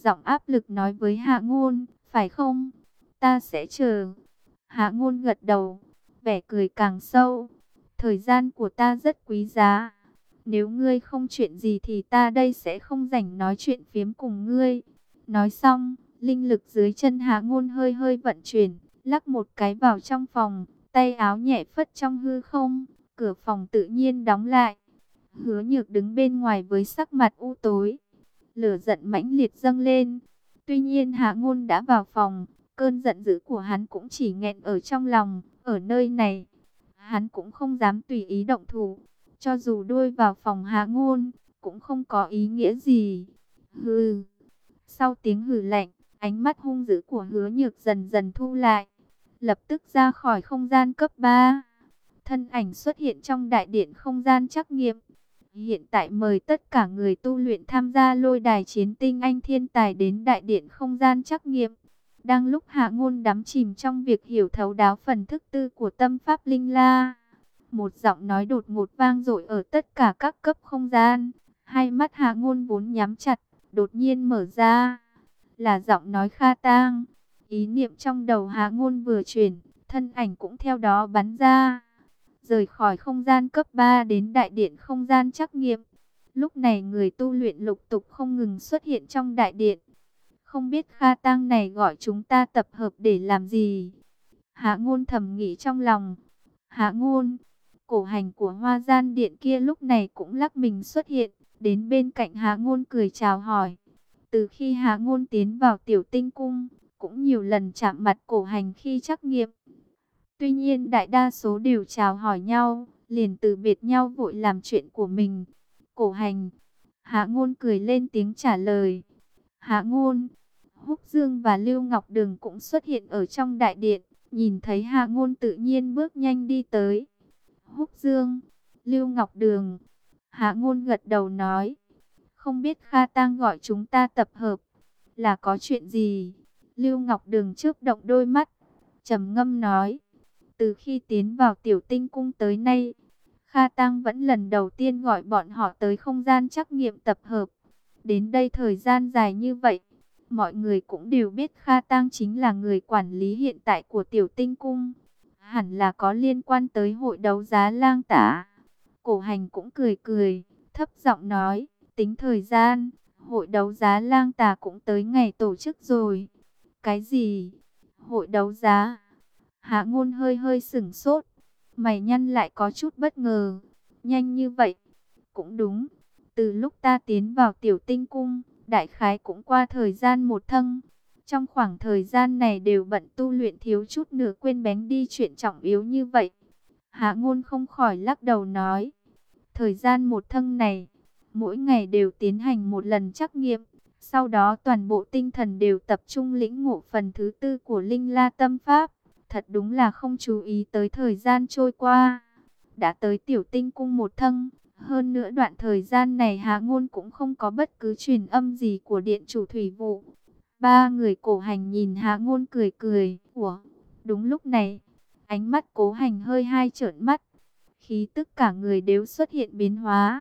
giọng áp lực nói với Hạ Ngôn, phải không? Ta sẽ chờ. Hạ Ngôn gật đầu, vẻ cười càng sâu. Thời gian của ta rất quý giá. Nếu ngươi không chuyện gì thì ta đây sẽ không rảnh nói chuyện phiếm cùng ngươi. Nói xong, linh lực dưới chân Hạ Ngôn hơi hơi vận chuyển, lắc một cái vào trong phòng, tay áo nhẹ phất trong hư không, cửa phòng tự nhiên đóng lại. Hứa Nhược đứng bên ngoài với sắc mặt u tối, lửa giận mãnh liệt dâng lên. Tuy nhiên Hạ Ngôn đã vào phòng, cơn giận dữ của hắn cũng chỉ nghẹn ở trong lòng. Ở nơi này, hắn cũng không dám tùy ý động thủ. Cho dù đuôi vào phòng Hạ Ngôn, cũng không có ý nghĩa gì. Hừ. Sau tiếng hừ lạnh, ánh mắt hung dữ của Hứa Nhược dần dần thu lại, lập tức ra khỏi không gian cấp 3. Thân ảnh xuất hiện trong đại điện không gian trắc nghiệm. Hiện tại mời tất cả người tu luyện tham gia lôi đài chiến tinh anh thiên tài đến đại điện không gian trắc nghiệm. Đang lúc Hạ Ngôn đắm chìm trong việc hiểu thấu đáo phần thức tư của tâm pháp linh la, một giọng nói đột ngột vang dội ở tất cả các cấp không gian. Hai mắt Hạ Ngôn vốn nhắm chặt, đột nhiên mở ra. Là giọng nói Kha Tang. Ý niệm trong đầu Hạ Ngôn vừa chuyển, thân ảnh cũng theo đó bắn ra, rời khỏi không gian cấp 3 đến đại điện không gian trắc nghiệm. Lúc này người tu luyện lục tục không ngừng xuất hiện trong đại điện. Không biết Kha Tang này gọi chúng ta tập hợp để làm gì? Hạ Ngôn thầm nghĩ trong lòng. Hạ Ngôn, cổ hành của Hoa Gian Điện kia lúc này cũng lắc mình xuất hiện, đến bên cạnh Hạ Ngôn cười chào hỏi. Từ khi Hạ Ngôn tiến vào Tiểu Tinh Cung, cũng nhiều lần chạm mặt cổ hành khi trắc nghiệm. Tuy nhiên đại đa số đều chào hỏi nhau, liền từ biệt nhau vội làm chuyện của mình. Cổ hành. Hạ Ngôn cười lên tiếng trả lời. Hạ Ngôn. Húc Dương và Lưu Ngọc Đường cũng xuất hiện ở trong đại điện. Nhìn thấy Hạ Ngôn tự nhiên bước nhanh đi tới. Húc Dương, Lưu Ngọc Đường. Hạ Ngôn gật đầu nói. Không biết Kha Tang gọi chúng ta tập hợp là có chuyện gì? Lưu Ngọc Đường chớp động đôi mắt, trầm ngâm nói. Từ khi tiến vào Tiểu Tinh Cung tới nay, Kha Tang vẫn lần đầu tiên gọi bọn họ tới không gian trắc nghiệm tập hợp. Đến đây thời gian dài như vậy, mọi người cũng đều biết Kha Tang chính là người quản lý hiện tại của Tiểu Tinh Cung. Hẳn là có liên quan tới hội đấu giá Lang Tả. Cổ hành cũng cười cười, thấp giọng nói, tính thời gian, hội đấu giá Lang Tả cũng tới ngày tổ chức rồi. Cái gì? Hội đấu giá? Hạ Ngôn hơi hơi sửng sốt, mày nhăn lại có chút bất ngờ. Nhanh như vậy? Cũng đúng, từ lúc ta tiến vào Tiểu Tinh Cung, đại khái cũng qua thời gian một thâng. Trong khoảng thời gian này đều bận tu luyện, thiếu chút nữa quên bén đi chuyện trọng yếu như vậy. Hạ Ngôn không khỏi lắc đầu nói, thời gian một thâng này, mỗi ngày đều tiến hành một lần trắc nghiệm. Sau đó toàn bộ tinh thần đều tập trung lĩnh ngộ phần thứ tư của Linh La Tâm Pháp. Thật đúng là không chú ý tới thời gian trôi qua. Đã tới Tiểu Tinh Cung một thâng. Hơn nữa đoạn thời gian này Hạ Ngôn cũng không có bất cứ truyền âm gì của điện chủ thủy vụ. Ba người cổ hành nhìn Hạ Ngôn cười cười. Ủa? Đúng lúc này, ánh mắt Cố Hành hơi hai trợn mắt. Khí tức cả người đều xuất hiện biến hóa.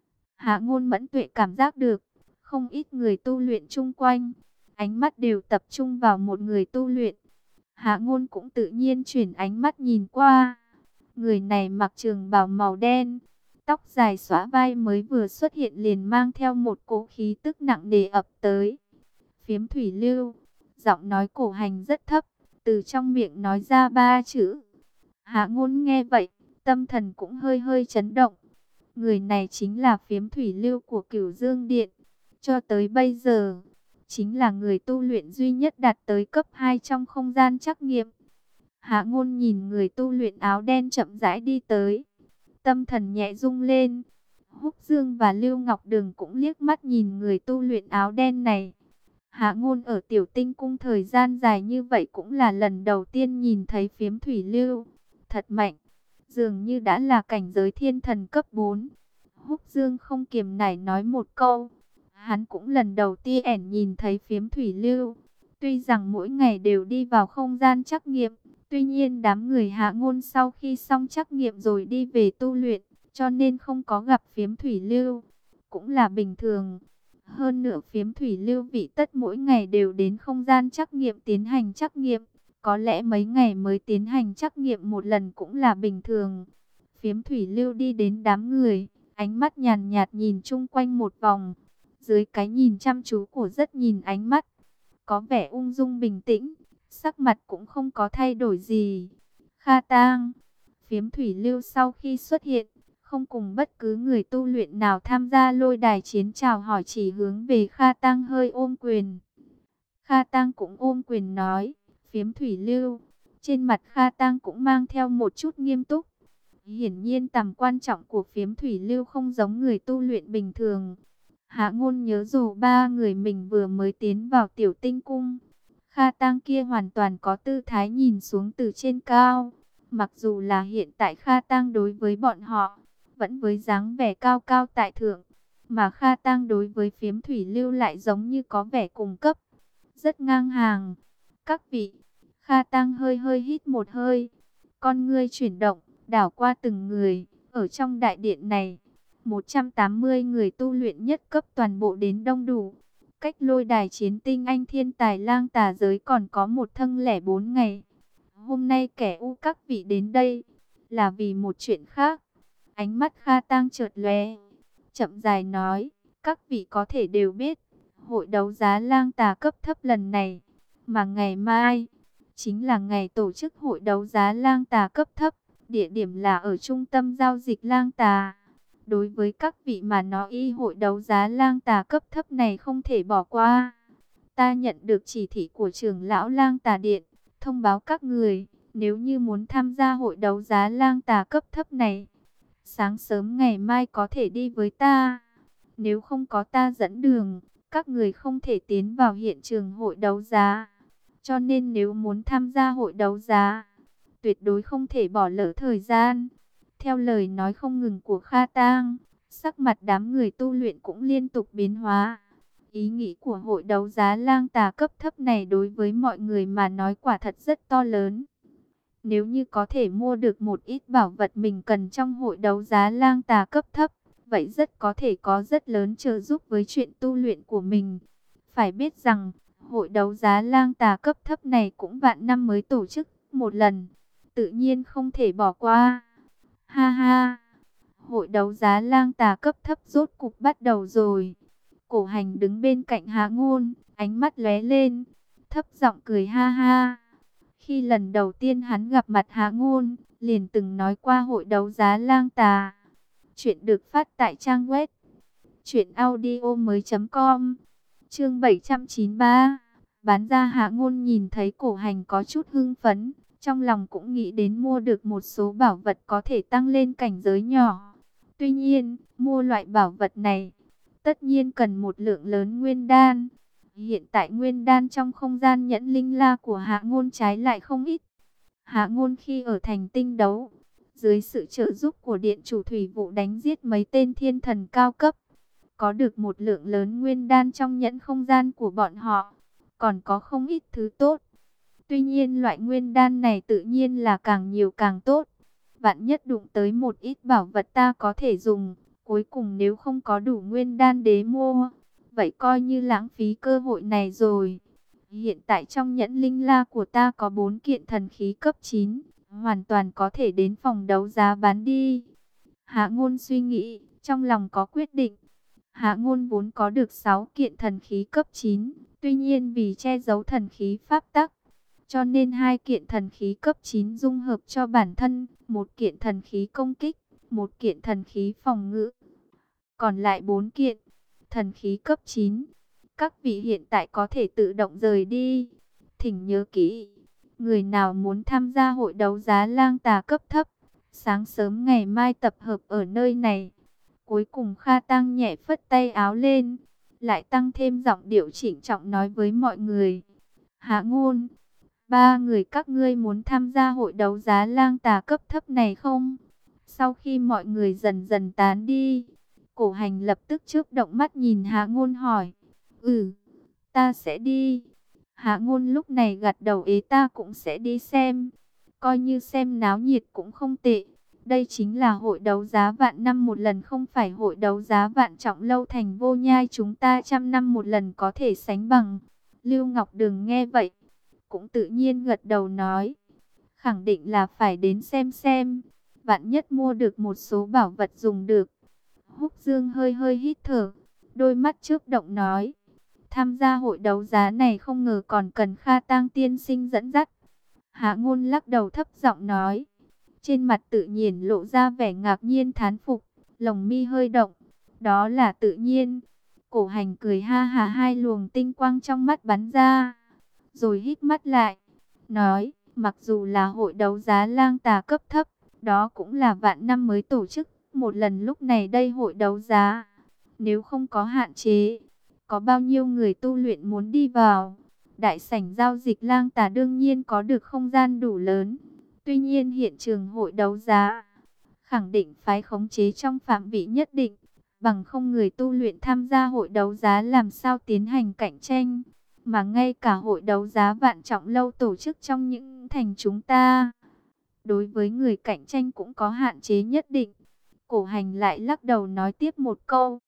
Hạ Ngôn mẫn tuệ cảm giác được, không ít người tu luyện chung quanh, ánh mắt đều tập trung vào một người tu luyện. Hạ Ngôn cũng tự nhiên chuyển ánh mắt nhìn qua. Người này mặc trường bào màu đen, tóc dài xõa vai, mới vừa xuất hiện liền mang theo một cỗ khí tức nặng nề ập tới. Phiếm thủy lưu. Giọng nói cổ hành rất thấp, từ trong miệng nói ra ba chữ. Hạ Ngôn nghe vậy, tâm thần cũng hơi hơi chấn động. Người này chính là Phiếm thủy lưu của Cửu Dương Điện. Cho tới bây giờ, chính là người tu luyện duy nhất đạt tới cấp 2 trong không gian trắc nghiệm. Hạ Ngôn nhìn người tu luyện áo đen chậm rãi đi tới, tâm thần nhẹ rung lên. Húc Dương và Lưu Ngọc Đường cũng liếc mắt nhìn người tu luyện áo đen này. Hạ Ngôn ở Tiểu Tinh Cung thời gian dài như vậy cũng là lần đầu tiên nhìn thấy Phiếm thủy lưu. Thật mạnh, dường như đã là cảnh giới thiên thần cấp 4. Húc Dương không kiềm nảy nói một câu. Hắn cũng lần đầu tiên nhìn thấy Phiếm thủy lưu. Tuy rằng mỗi ngày đều đi vào không gian trắc nghiệm, tuy nhiên đám người Hạ Ngôn sau khi xong trắc nghiệm rồi đi về tu luyện, cho nên không có gặp Phiếm thủy lưu, cũng là bình thường. Hơn nữa phiếm thủy lưu vị tất mỗi ngày đều đến không gian trắc nghiệm tiến hành trắc nghiệm. Có lẽ mấy ngày mới tiến hành trắc nghiệm một lần cũng là bình thường. Phiếm thủy lưu đi đến đám người, ánh mắt nhàn nhạt nhìn chung quanh một vòng. Dưới cái nhìn chăm chú của rất nhìn ánh mắt, có vẻ ung dung bình tĩnh, sắc mặt cũng không có thay đổi gì. Kha Tang, phiếm thủy lưu sau khi xuất hiện, không cùng bất cứ người tu luyện nào tham gia lôi đài chiến chào hỏi, chỉ hướng về Kha Tang hơi ôm quyền. Kha Tang cũng ôm quyền nói, phiếm thủy lưu. Trên mặt Kha Tang cũng mang theo một chút nghiêm túc. Hiển nhiên tầm quan trọng của phiếm thủy lưu không giống người tu luyện bình thường. Hạ Ngôn nhớ dù ba người mình vừa mới tiến vào tiểu tinh cung. Kha Tang kia hoàn toàn có tư thái nhìn xuống từ trên cao. Mặc dù là hiện tại Kha Tang đối với bọn họ, vẫn với dáng vẻ cao cao tại thượng. Mà Kha Tang đối với phiếm thủy lưu lại giống như có vẻ cùng cấp, rất ngang hàng. Các vị, Kha Tang hơi hơi hít một hơi. Con ngươi chuyển động, đảo qua từng người. Ở trong đại điện này, 180 người tu luyện nhất cấp toàn bộ đến đông đủ. Cách lôi đài chiến tinh anh thiên tài lang tà giới còn có một thân lẻ 4 ngày. Hôm nay kẻ u các vị đến đây là vì một chuyện khác. Ánh mắt Kha Tang chợt lóe, chậm dài nói, các vị có thể đều biết, hội đấu giá lang tà cấp thấp lần này, mà ngày mai chính là ngày tổ chức hội đấu giá lang tà cấp thấp, địa điểm là ở trung tâm giao dịch lang tà. Đối với các vị mà nói, hội đấu giá lang tà cấp thấp này không thể bỏ qua. Ta nhận được chỉ thị của trưởng lão lang tà điện, thông báo các người, nếu như muốn tham gia hội đấu giá lang tà cấp thấp này, sáng sớm ngày mai có thể đi với ta. Nếu không có ta dẫn đường, các người không thể tiến vào hiện trường hội đấu giá. Cho nên nếu muốn tham gia hội đấu giá, tuyệt đối không thể bỏ lỡ thời gian. Theo lời nói không ngừng của Kha Tang, sắc mặt đám người tu luyện cũng liên tục biến hóa. Ý nghĩ của hội đấu giá lang tà cấp thấp này đối với mọi người mà nói quả thật rất to lớn. Nếu như có thể mua được một ít bảo vật mình cần trong hội đấu giá lang tà cấp thấp, vậy rất có thể có rất lớn trợ giúp với chuyện tu luyện của mình. Phải biết rằng, hội đấu giá lang tà cấp thấp này cũng vạn năm mới tổ chức một lần, tự nhiên không thể bỏ qua. Ha ha, hội đấu giá lang tà cấp thấp rốt cục bắt đầu rồi. Cổ Hành đứng bên cạnh Hạ Ngôn, ánh mắt lóe lên, thấp giọng cười ha ha. Khi lần đầu tiên hắn gặp mặt Hạ Ngôn, liền từng nói qua hội đấu giá lang tà. Chuyện được phát tại trang web truyệnaudiomoi.com. Chương 793. Bán ra. Hạ Ngôn nhìn thấy Cổ Hành có chút hưng phấn, trong lòng cũng nghĩ đến mua được một số bảo vật có thể tăng lên cảnh giới nhỏ. Tuy nhiên, mua loại bảo vật này, tất nhiên cần một lượng lớn nguyên đan. Hiện tại nguyên đan trong không gian nhẫn linh la của Hạ Ngôn trái lại không ít. Hạ Ngôn khi ở thành tinh đấu, dưới sự trợ giúp của điện chủ thủy vụ đánh giết mấy tên thiên thần cao cấp, có được một lượng lớn nguyên đan trong nhẫn không gian của bọn họ, còn có không ít thứ tốt. Tuy nhiên loại nguyên đan này tự nhiên là càng nhiều càng tốt. Vạn nhất đụng tới một ít bảo vật ta có thể dùng, cuối cùng nếu không có đủ nguyên đan để mua, vậy coi như lãng phí cơ hội này rồi. Hiện tại trong nhẫn linh la của ta có 4 kiện thần khí cấp 9, hoàn toàn có thể đến phòng đấu giá bán đi. Hạ Ngôn suy nghĩ, trong lòng có quyết định. Hạ Ngôn vốn có được 6 kiện thần khí cấp 9, tuy nhiên vì che giấu thần khí pháp tắc, cho nên 2 kiện thần khí cấp 9 dung hợp cho bản thân, một kiện thần khí công kích, một kiện thần khí phòng ngự. Còn lại 4 kiện thần khí cấp 9, các vị hiện tại có thể tự động rời đi. Thỉnh nhớ kỹ, người nào muốn tham gia hội đấu giá lang tà cấp thấp, sáng sớm ngày mai tập hợp ở nơi này. Cuối cùng Kha Tang nhẹ phất tay áo lên, lại tăng thêm giọng điệu trịnh trọng nói với mọi người. Hạ Ngôn, 3 người các ngươi muốn tham gia hội đấu giá lang tà cấp thấp này không? Sau khi mọi người dần dần tán đi, Cổ Hành lập tức chớp động mắt nhìn Hạ Ngôn hỏi. Ta sẽ đi. Hạ Ngôn lúc này gật đầu, ta cũng sẽ đi xem. Coi như xem náo nhiệt cũng không tệ. Đây chính là hội đấu giá vạn năm một lần, không phải hội đấu giá vạn trọng lâu thành Vô Nhai chúng ta trăm năm một lần có thể sánh bằng. Lưu Ngọc Đường nghe vậy, cũng tự nhiên gật đầu nói, khẳng định là phải đến xem. Vạn nhất mua được một số bảo vật dùng được. Húc Dương hơi hơi hít thở, đôi mắt chớp động nói, tham gia hội đấu giá này không ngờ còn cần Kha Tang tiên sinh dẫn dắt. Hạ Ngôn lắc đầu thấp giọng nói, trên mặt tự nhiên lộ ra vẻ ngạc nhiên thán phục, lồng mi hơi động, đó là tự nhiên. Cổ Hành cười ha hà, hai luồng tinh quang trong mắt bắn ra, rồi hít mắt lại, nói, mặc dù là hội đấu giá lang tà cấp thấp, đó cũng là vạn năm mới tổ chức một lần, lúc này đây hội đấu giá, nếu không có hạn chế, có bao nhiêu người tu luyện muốn đi vào? Đại sảnh giao dịch lang tà đương nhiên có được không gian đủ lớn. Tuy nhiên hiện trường hội đấu giá khẳng định phải khống chế trong phạm vi nhất định, bằng không người tu luyện tham gia hội đấu giá làm sao tiến hành cạnh tranh. Mà ngay cả hội đấu giá vạn trọng lâu tổ chức trong những thành chúng ta, đối với người cạnh tranh cũng có hạn chế nhất định. Cổ Hành lại lắc đầu nói tiếp một câu,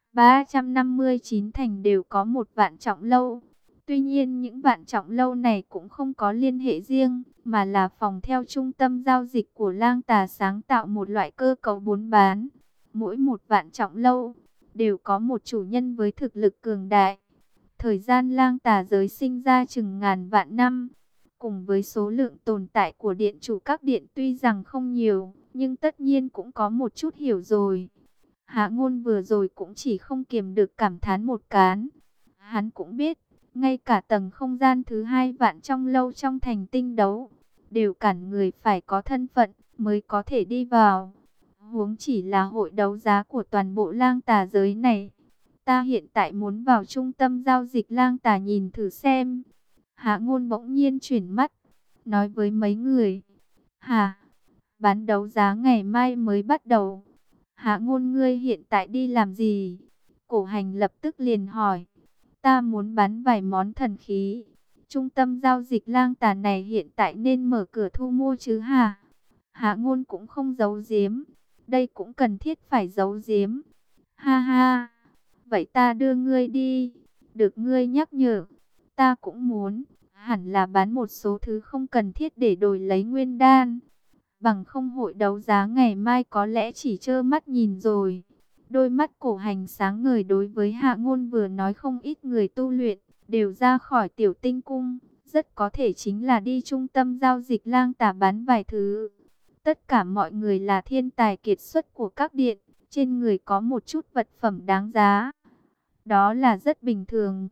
359 thành đều có một vạn trọng lâu. Tuy nhiên những vạn trọng lâu này cũng không có liên hệ riêng, mà là phòng theo trung tâm giao dịch của lang tà sáng tạo một loại cơ cấu buôn bán. Mỗi một vạn trọng lâu đều có một chủ nhân với thực lực cường đại. Thời gian lang tà giới sinh ra chừng ngàn vạn năm, cùng với số lượng tồn tại của điện chủ các điện tuy rằng không nhiều, nhưng tất nhiên cũng có một chút hiểu rồi. Hạ Ngôn vừa rồi cũng chỉ không kiềm được cảm thán một cán. Hắn cũng biết, ngay cả tầng không gian thứ hai vạn trong lâu trong thành tinh đấu, đều cản người phải có thân phận mới có thể đi vào. Huống chỉ là hội đấu giá của toàn bộ lang tà giới này. Ta hiện tại muốn vào trung tâm giao dịch lang tà nhìn thử xem. Hạ Ngôn bỗng nhiên chuyển mắt, nói với mấy người, hả, bán đấu giá ngày mai mới bắt đầu. Hạ Ngôn, ngươi hiện tại đi làm gì? Cổ Hành lập tức liền hỏi. Ta muốn bán vài món thần khí. Trung tâm giao dịch lang tà này hiện tại nên mở cửa thu mua chứ hả? Hạ Ngôn cũng không giấu giếm. Đây cũng cần thiết phải giấu giếm. Ha ha. Vậy ta đưa ngươi đi. Được ngươi nhắc nhở. Ta cũng muốn. Hẳn là bán một số thứ không cần thiết để đổi lấy nguyên đan. Bằng không hội đấu giá ngày mai có lẽ chỉ trơ mắt nhìn rồi. Đôi mắt Cổ Hành sáng ngời, đối với Hạ Ngôn vừa nói không ít người tu luyện đều ra khỏi tiểu tinh cung, rất có thể chính là đi trung tâm giao dịch lang tà bán vài thứ. Tất cả mọi người là thiên tài kiệt xuất của các điện, trên người có một chút vật phẩm đáng giá. Đó là rất bình thường.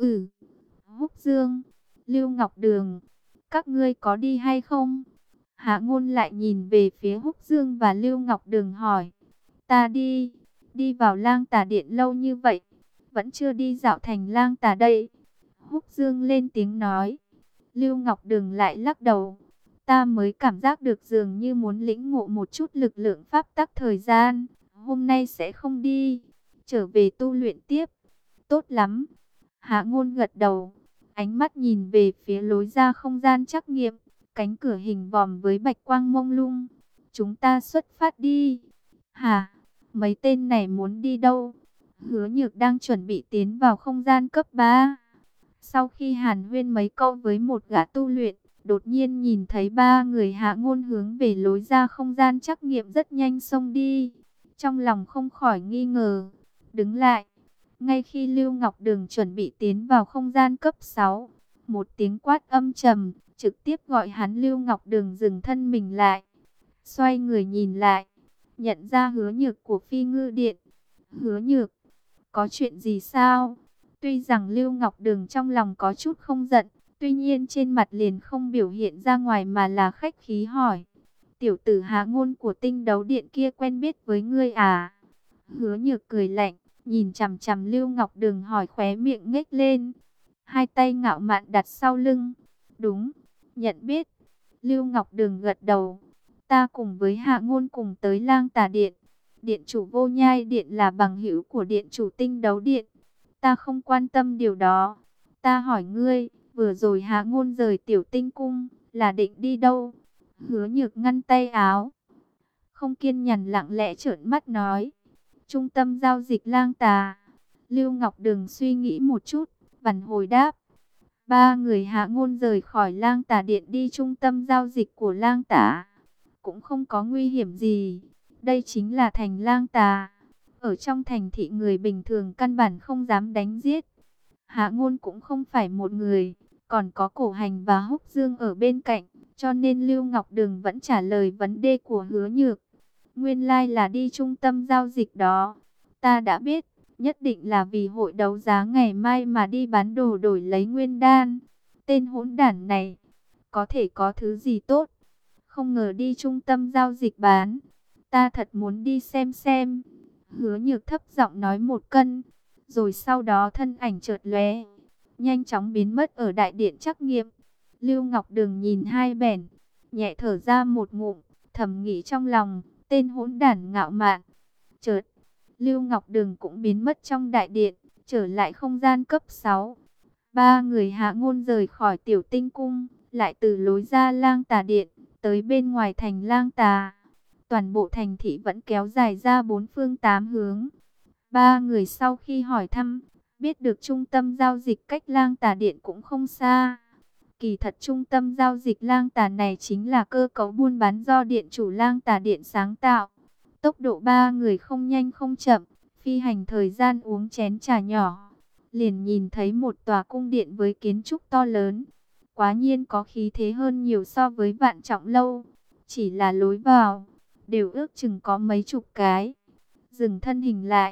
Húc Dương, Lưu Ngọc Đường, các ngươi có đi hay không? Hạ Ngôn lại nhìn về phía Húc Dương và Lưu Ngọc Đường hỏi. Ta đi. Đi vào lang tà điện lâu như vậy, vẫn chưa đi dạo thành lang tà đây. Húc Dương lên tiếng nói. Lưu Ngọc Đường lại lắc đầu. Ta mới cảm giác được dường như muốn lĩnh ngộ một chút lực lượng pháp tắc thời gian. Hôm nay sẽ không đi. Trở về tu luyện tiếp. Tốt lắm. Hạ Ngôn gật đầu. Ánh mắt nhìn về phía lối ra không gian trắc nghiệm. Cánh cửa hình vòm với bạch quang mông lung. Chúng ta xuất phát đi. Hả? Mấy tên này muốn đi đâu? Hứa Nhược đang chuẩn bị tiến vào không gian cấp 3. Sau khi hàn huyên mấy câu với một gã tu luyện, đột nhiên nhìn thấy ba người Hạ Ngôn hướng về lối ra không gian trắc nghiệm rất nhanh xông đi. Trong lòng không khỏi nghi ngờ, đứng lại. Ngay khi Lưu Ngọc Đường chuẩn bị tiến vào không gian cấp 6, một tiếng quát âm trầm trực tiếp gọi hắn Lưu Ngọc Đường dừng thân mình lại. Xoay người nhìn lại, nhận ra Hứa Nhược của Phi Ngư Điện. Hứa Nhược, có chuyện gì sao? Tuy rằng Lưu Ngọc Đường trong lòng có chút không giận, tuy nhiên trên mặt liền không biểu hiện ra ngoài mà là khách khí hỏi. Tiểu tử Hạ Ngôn của Tinh Đấu Điện kia quen biết với ngươi à? Hứa Nhược cười lạnh, nhìn chằm chằm Lưu Ngọc Đường hỏi, khóe miệng nhếch lên, hai tay ngạo mạn đặt sau lưng. Đúng, nhận biết. Lưu Ngọc Đường gật đầu. Ta cùng với Hạ Ngôn cùng tới Lang Tà Điện. Điện chủ Vô Nhai Điện là bằng hữu của điện chủ Tinh Đấu Điện. Ta không quan tâm điều đó. Ta hỏi ngươi, vừa rồi Hạ Ngôn rời tiểu tinh cung, là định đi đâu? Hứa Nhược ngăn tay áo. không kiên nhẫn lặng lẽ trợn mắt nói. Trung tâm giao dịch Lang Tà. Lưu Ngọc Đường suy nghĩ một chút, vặn hồi đáp. Ba người Hạ Ngôn rời khỏi Lang Tà Điện đi trung tâm giao dịch của Lang Tà. Cũng không có nguy hiểm gì. Đây chính là thành Lang Tà. Ở trong thành thị người bình thường căn bản không dám đánh giết. Hạ Ngôn cũng không phải một người, còn có Cổ Hành và Húc Dương ở bên cạnh, cho nên Lưu Ngọc Đường vẫn trả lời vấn đề của Hứa Nhược. Nguyên lai là đi trung tâm giao dịch đó. Ta đã biết, nhất định là vì hội đấu giá ngày mai mà đi bán đồ đổi lấy nguyên đan. Tên hỗn đản này, có thể có thứ gì tốt. Không ngờ đi trung tâm giao dịch bán. Ta thật muốn đi xem. Hứa Nhược thấp giọng nói một cân, rồi sau đó thân ảnh chợt lóe, nhanh chóng biến mất ở đại điện trắc nghiệm. Lưu Ngọc Đường nhìn hai bèn, nhẹ thở ra một ngụm, thầm nghĩ trong lòng, tên hỗn đản ngạo mạn. Chợt, Lưu Ngọc Đường cũng biến mất trong đại điện, trở lại không gian cấp 6. Ba người Hạ Ngôn rời khỏi Tiểu Tinh Cung, lại từ lối ra Lang Tà Điện, tới bên ngoài thành Lang Tà. Toàn bộ thành thị vẫn kéo dài ra bốn phương tám hướng. Ba người sau khi hỏi thăm, biết được trung tâm giao dịch cách Lang Tà Điện cũng không xa. Kỳ thật trung tâm giao dịch Lang Tà này chính là cơ cấu buôn bán do điện chủ Lang Tà Điện sáng tạo. Tốc độ ba người không nhanh không chậm, phi hành thời gian uống chén trà nhỏ, liền nhìn thấy một tòa cung điện với kiến trúc to lớn. Quá nhiên có khí thế hơn nhiều so với Vạn Trọng Lâu. Chỉ là lối vào, đều ước chừng có mấy chục cái. Dừng thân hình lại,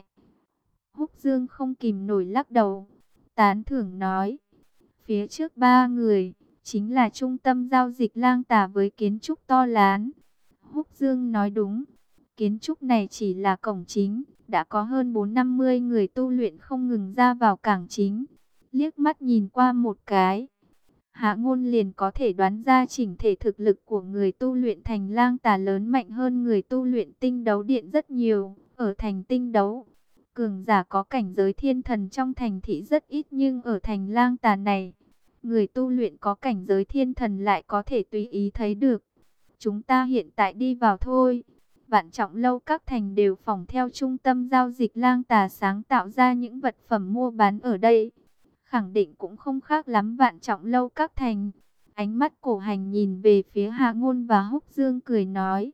Húc Dương không kìm nổi lắc đầu, tán thưởng nói. Phía trước ba người, chính là trung tâm giao dịch Lang Tà với kiến trúc to lớn. Húc Dương nói đúng, kiến trúc này chỉ là cổng chính, đã có hơn 450 người tu luyện không ngừng ra vào cảng chính. Liếc mắt nhìn qua một cái, Hạ Ngôn liền có thể đoán ra chỉnh thể thực lực của người tu luyện thành Lang Tà lớn mạnh hơn người tu luyện tinh đấu điện rất nhiều. Ở thành tinh đấu, cường giả có cảnh giới thiên thần trong thành thị rất ít, nhưng ở thành Lang Tà này, người tu luyện có cảnh giới thiên thần lại có thể tùy ý thấy được. Chúng ta hiện tại đi vào thôi. Vạn Trọng Lâu các thành đều phỏng theo trung tâm giao dịch Lang Tà sáng tạo ra những vật phẩm mua bán ở đây. Khẳng định cũng không khác lắm Vạn Trọng Lâu các thành. Ánh mắt Cổ Hành nhìn về phía Hạ Ngôn và Húc Dương cười nói.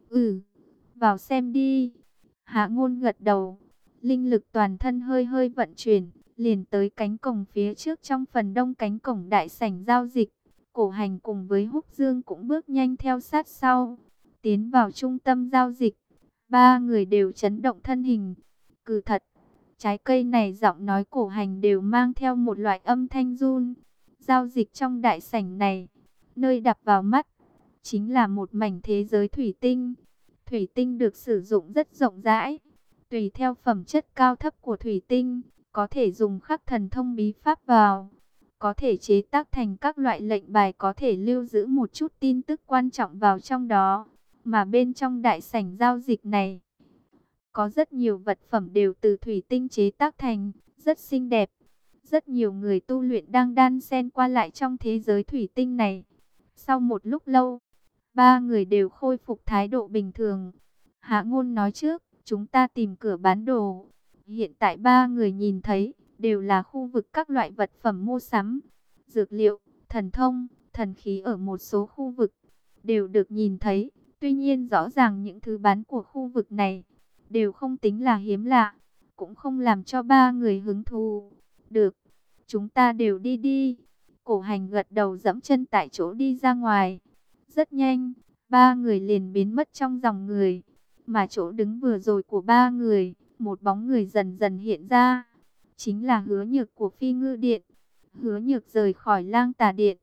Vào xem đi. Hạ Ngôn gật đầu. Linh lực toàn thân hơi hơi vận chuyển, liền tới cánh cổng phía trước trong phần đông cánh cổng đại sảnh giao dịch. Cổ Hành cùng với Húc Dương cũng bước nhanh theo sát sau. Tiến vào trung tâm giao dịch, ba người đều chấn động thân hình. Cừ thật, trái cây này giọng nói Cổ Hành đều mang theo một loại âm thanh run. Giao dịch trong đại sảnh này, nơi đập vào mắt, chính là một mảnh thế giới thủy tinh. Thủy tinh được sử dụng rất rộng rãi. Tùy theo phẩm chất cao thấp của thủy tinh, có thể dùng khắc thần thông bí pháp vào. Có thể chế tác thành các loại lệnh bài có thể lưu giữ một chút tin tức quan trọng vào trong đó. Mà bên trong đại sảnh giao dịch này, có rất nhiều vật phẩm đều từ thủy tinh chế tác thành, rất xinh đẹp. Rất nhiều người tu luyện đang đan xen qua lại trong thế giới thủy tinh này. Sau một lúc lâu, ba người đều khôi phục thái độ bình thường. Hạ Ngôn nói trước, chúng ta tìm cửa bán đồ. Hiện tại ba người nhìn thấy, đều là khu vực các loại vật phẩm mua sắm. Dược liệu, thần thông, thần khí ở một số khu vực, đều được nhìn thấy. Tuy nhiên rõ ràng những thứ bán của khu vực này, đều không tính là hiếm lạ, cũng không làm cho ba người hứng thú. Được, chúng ta đều đi đi. Cổ Hành gật đầu dẫm chân tại chỗ đi ra ngoài. Rất nhanh, ba người liền biến mất trong dòng người. Mà chỗ đứng vừa rồi của ba người, một bóng người dần dần hiện ra. Chính là Hứa Nhược của Phi Ngư Điện. Hứa Nhược rời khỏi Lang Tà Điện,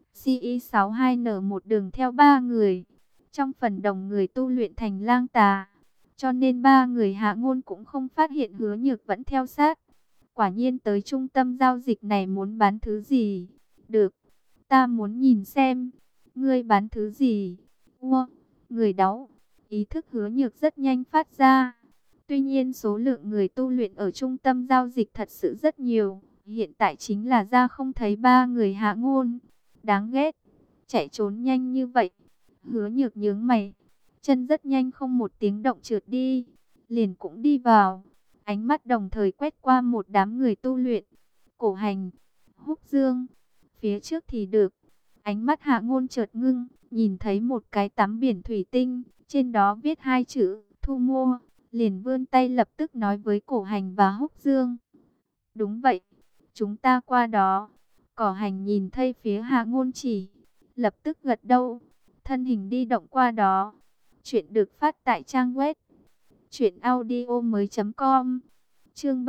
CI62N1 đường theo ba người. Trong phần đồng người tu luyện thành Lang Tà, cho nên ba người Hạ Ngôn cũng không phát hiện Hứa Nhược vẫn theo sát. Quả nhiên tới trung tâm giao dịch này muốn bán thứ gì? Được, ta muốn nhìn xem. Ngươi bán thứ gì? Người đáo. Ý thức Hứa Nhược rất nhanh phát ra. Tuy nhiên số lượng người tu luyện ở trung tâm giao dịch thật sự rất nhiều. Hiện tại chính là ra không thấy ba người Hạ Ngôn. Đáng ghét, chạy trốn nhanh như vậy. Hứa Nhược nhướng mày. chân rất nhanh không một tiếng động trượt đi, liền cũng đi vào. Ánh mắt đồng thời quét qua một đám người tu luyện. Cổ Hành, Húc Dương, phía trước thì được. Ánh mắt Hạ Ngôn chợt ngưng, nhìn thấy một cái tấm biển thủy tinh, trên đó viết hai chữ thu mua, liền vươn tay lập tức nói với Cổ Hành và Húc Dương. Đúng vậy, chúng ta qua đó. Cổ Hành nhìn thấy phía Hạ Ngôn chỉ, lập tức gật đầu, thân hình đi động qua đó. Chuyện được phát tại trang web truyệnaudiomoi.com. Chương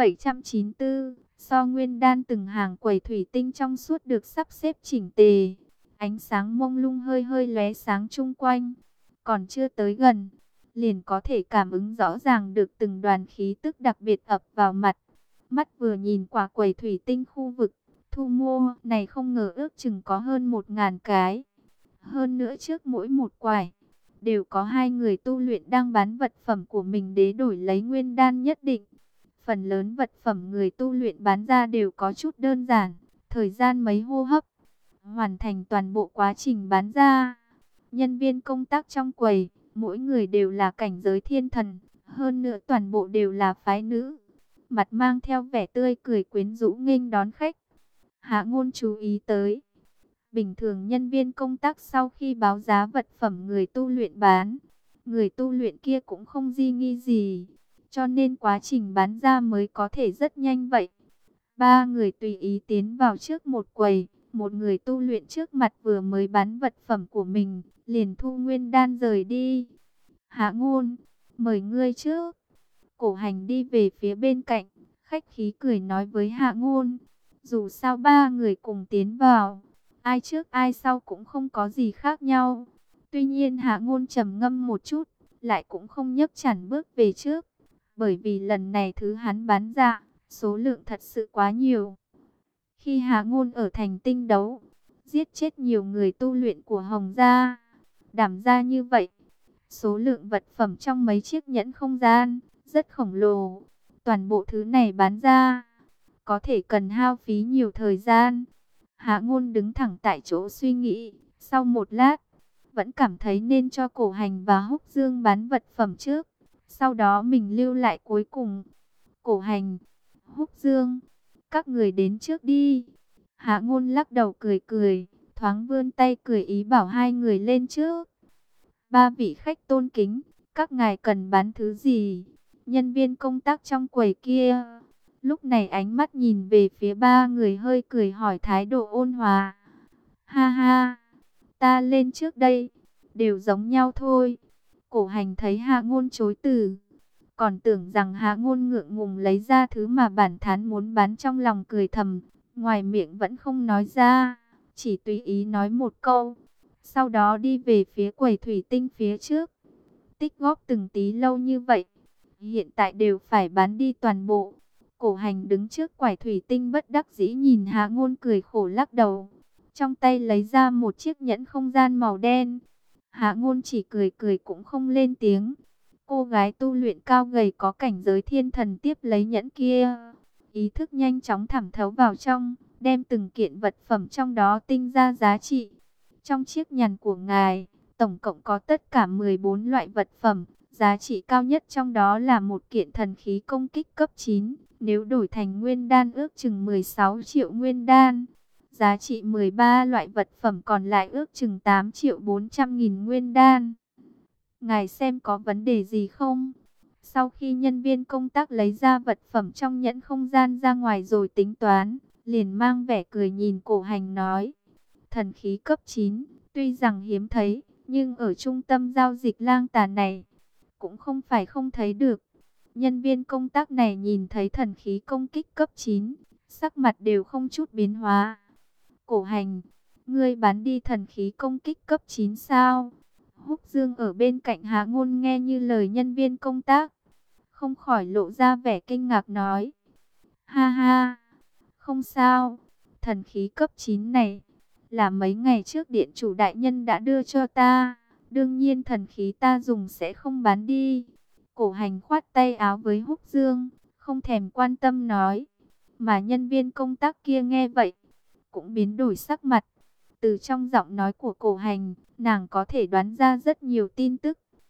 794, so nguyên đan, từng hàng quầy thủy tinh trong suốt được sắp xếp chỉnh tề. Ánh sáng mông lung hơi hơi lóe sáng chung quanh. Còn chưa tới gần, liền có thể cảm ứng rõ ràng được từng đoàn khí tức đặc biệt ập vào mặt. Mắt vừa nhìn qua quầy thủy tinh khu vực thu mua này, không ngờ ước chừng có hơn 1000 cái. Hơn nữa trước mỗi một quầy đều có hai người tu luyện đang bán vật phẩm của mình để đổi lấy nguyên đan nhất định. Phần lớn vật phẩm người tu luyện bán ra đều có chút đơn giản, thời gian mấy hô hấp hoàn thành toàn bộ quá trình bán ra. Nhân viên công tác trong quầy, mỗi người đều là cảnh giới thiên thần, hơn nữa toàn bộ đều là phái nữ, mặt mang theo vẻ tươi cười quyến rũ nghênh đón khách. Hạ Ngôn chú ý tới, bình thường nhân viên công tác sau khi báo giá vật phẩm người tu luyện bán, người tu luyện kia cũng không di nghi gì, cho nên quá trình bán ra mới có thể rất nhanh vậy. Ba người tùy ý tiến vào trước một quầy, một người tu luyện trước mặt vừa mới bán vật phẩm của mình, liền thu nguyên đan rời đi. Hạ Ngôn, mời ngươi trước. Cổ Hành đi về phía bên cạnh, khách khí cười nói với Hạ Ngôn. Dù sao ba người cùng tiến vào, ai trước ai sau cũng không có gì khác nhau. Tuy nhiên Hạ Ngôn trầm ngâm một chút, lại cũng không nhấc chản bước về trước. Bởi vì lần này thứ hắn bán ra, số lượng thật sự quá nhiều. Khi Hạ Ngôn ở thành Tinh Đấu, giết chết nhiều người tu luyện của Hồng Gia, đảm ra như vậy, số lượng vật phẩm trong mấy chiếc nhẫn không gian rất khổng lồ. Toàn bộ thứ này bán ra, có thể cần hao phí nhiều thời gian. Hạ Ngôn đứng thẳng tại chỗ suy nghĩ, sau một lát, vẫn cảm thấy nên cho Cổ Hành và Húc Dương bán vật phẩm trước, sau đó mình lưu lại cuối cùng. Cổ Hành, Húc Dương, các người đến trước đi. Hạ Ngôn lắc đầu cười cười, thoáng vươn tay cười ý bảo hai người lên trước. Ba vị khách tôn kính, các ngài cần bán thứ gì? Nhân viên công tác trong quầy kia lúc này ánh mắt nhìn về phía ba người, hơi cười hỏi thái độ ôn hòa. Ha ha, ta lên trước đây, đều giống nhau thôi. Cổ Hành thấy Hạ Ngôn chối từ, còn tưởng rằng Hạ Ngôn ngượng ngùng lấy ra thứ mà bản thán muốn bán, trong lòng cười thầm, ngoài miệng vẫn không nói ra, chỉ tùy ý nói một câu. Sau đó đi về phía quầy thủy tinh phía trước. Tích góp từng tí lâu như vậy, hiện tại đều phải bán đi toàn bộ. Cổ Hành đứng trước quầy thủy tinh bất đắc dĩ nhìn Hạ Ngôn cười khổ lắc đầu. Trong tay lấy ra một chiếc nhẫn không gian màu đen. Hạ Ngôn chỉ cười cười cũng không lên tiếng. Cô gái tu luyện cao gầy có cảnh giới thiên thần tiếp lấy nhẫn kia, ý thức nhanh chóng thẩm thấu vào trong, đem từng kiện vật phẩm trong đó tinh ra giá trị. Trong chiếc nhẫn của ngài, tổng cộng có tất cả 14 loại vật phẩm, giá trị cao nhất trong đó là một kiện thần khí công kích cấp 9, nếu đổi thành nguyên đan ước chừng 16 triệu nguyên đan. Giá trị 13 loại vật phẩm còn lại ước chừng 8 triệu 400 nghìn nguyên đan. Ngài xem có vấn đề gì không? Sau khi nhân viên công tác lấy ra vật phẩm trong nhẫn không gian ra ngoài rồi tính toán, liền mang vẻ cười nhìn Cổ Hành nói. Thần khí cấp 9, tuy rằng hiếm thấy, nhưng ở trung tâm giao dịch Lang Tà này, cũng không phải không thấy được. Nhân viên công tác này nhìn thấy thần khí công kích cấp 9, sắc mặt đều không chút biến hóa. Cổ Hành, ngươi bán đi thần khí công kích cấp 9 sao? Húc Dương ở bên cạnh Hạ Ngôn nghe như lời nhân viên công tác, không khỏi lộ ra vẻ kinh ngạc nói. Ha ha, không sao, thần khí cấp 9 này là mấy ngày trước điện chủ đại nhân đã đưa cho ta, đương nhiên thần khí ta dùng sẽ không bán đi. Cổ Hành khoát tay áo với Húc Dương, không thèm quan tâm nói. Mà nhân viên công tác kia nghe vậy, cũng biến đổi sắc mặt. Từ trong giọng nói của Cổ Hành, nàng có thể đoán ra rất nhiều tin tức.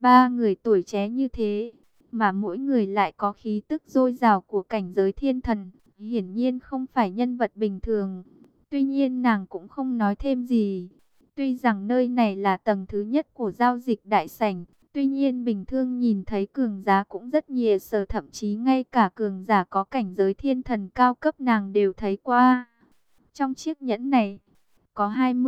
Ba người tuổi trẻ như thế, mà mỗi người lại có khí tức dồi dào của cảnh giới thiên thần, hiển nhiên không phải nhân vật bình thường. Tuy nhiên nàng cũng không nói thêm gì. Tuy rằng nơi này là tầng thứ nhất của giao dịch đại sảnh, tuy nhiên bình thường nhìn thấy cường giả cũng rất nhiều, sở thậm chí ngay cả cường giả có cảnh giới thiên thần cao cấp nàng đều thấy qua. Trong chiếc nhẫn này, có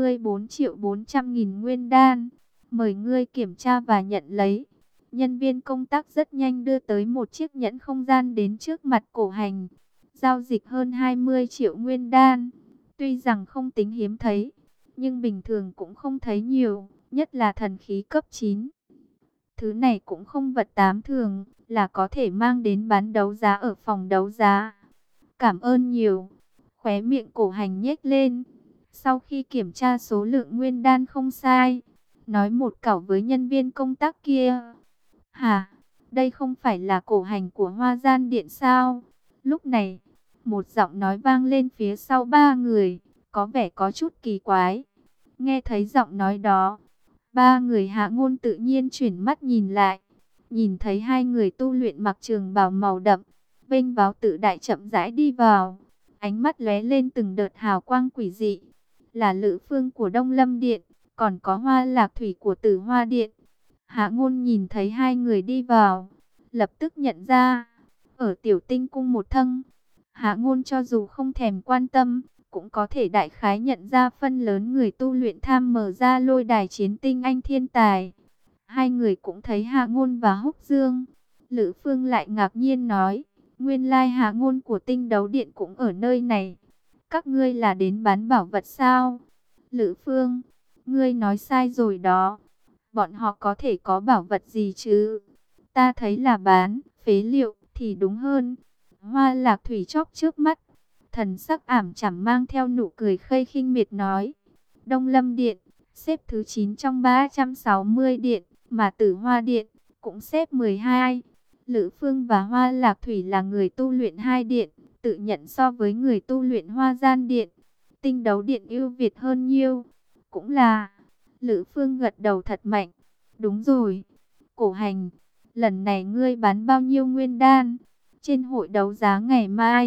24.400.000 nguyên đan. Mời ngươi kiểm tra và nhận lấy. Nhân viên công tác rất nhanh đưa tới một chiếc nhẫn không gian đến trước mặt Cổ Hành. Giao dịch hơn 20 triệu nguyên đan. Tuy rằng không tính hiếm thấy, nhưng bình thường cũng không thấy nhiều, nhất là thần khí cấp 9. Thứ này cũng không vật tám thường, là có thể mang đến bán đấu giá ở phòng đấu giá. Cảm ơn nhiều. Khóe miệng Cổ Hành nhếch lên. Sau khi kiểm tra số lượng nguyên đan không sai, nói một cẩu với nhân viên công tác kia. Hả? Đây không phải là Cổ Hành của Hoa Gian Điện sao? Lúc này, một giọng nói vang lên phía sau ba người, có vẻ có chút kỳ quái. Nghe thấy giọng nói đó, ba người Hạ Ngôn tự nhiên chuyển mắt nhìn lại. Nhìn thấy hai người tu luyện mặc trường bào màu đậm, vênh váo tự đại chậm rãi đi vào. Ánh mắt lóe lên từng đợt hào quang quỷ dị. Là Lữ Phương của Đông Lâm Điện, còn có Hoa Lạc Thủy của Tử Hoa Điện. Hạ Ngôn nhìn thấy hai người đi vào, lập tức nhận ra, ở Tiểu Tinh Cung một thân. Hạ Ngôn cho dù không thèm quan tâm, cũng có thể đại khái nhận ra phân lớn người tu luyện tham mở ra lôi đài chiến tinh anh thiên tài. Hai người cũng thấy Hạ Ngôn và Húc Dương. Lữ Phương lại ngạc nhiên nói, nguyên lai Hạ Ngôn của Tinh Đấu Điện cũng ở nơi này. Các ngươi là đến bán bảo vật sao? Lữ Phương, ngươi nói sai rồi đó. Bọn họ có thể có bảo vật gì chứ? Ta thấy là bán phế liệu thì đúng hơn. Hoa Lạc Thủy chóp trước mắt, thần sắc ảm chẳng mang theo nụ cười khây khinh miệt nói. Đông Lâm Điện, xếp thứ 9 trong 360 điện, mà Tử Hoa Điện cũng xếp 12. Lữ Phương và Hoa Lạc Thủy là người tu luyện hai điện, tự nhận so với người tu luyện Hoa Gian Điện, Tinh Đấu Điện ưu việt hơn nhiều. Cũng là, Lữ Phương gật đầu thật mạnh. Đúng rồi, Cổ Hành, lần này ngươi bán bao nhiêu nguyên đan? Trên hội đấu giá ngày mai,